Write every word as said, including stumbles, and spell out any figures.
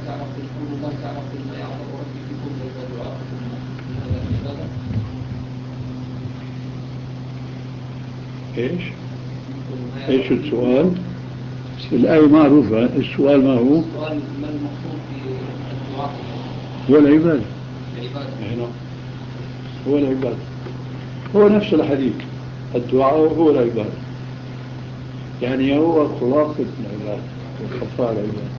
تعرف كل الله تعرف ما يعرف ربي في كل الدعاء من هذا العبادة. ايش؟ ايش السؤال؟ الآية معروفة، السؤال ما هو؟ السؤال ما المقصود في الدعاء؟ هو العبادة. العبادة. هو العبادة. هو نفس الحديث، الدعاء هو العبادة، يعني هو خلاصة العبادة وخفاء العبادة.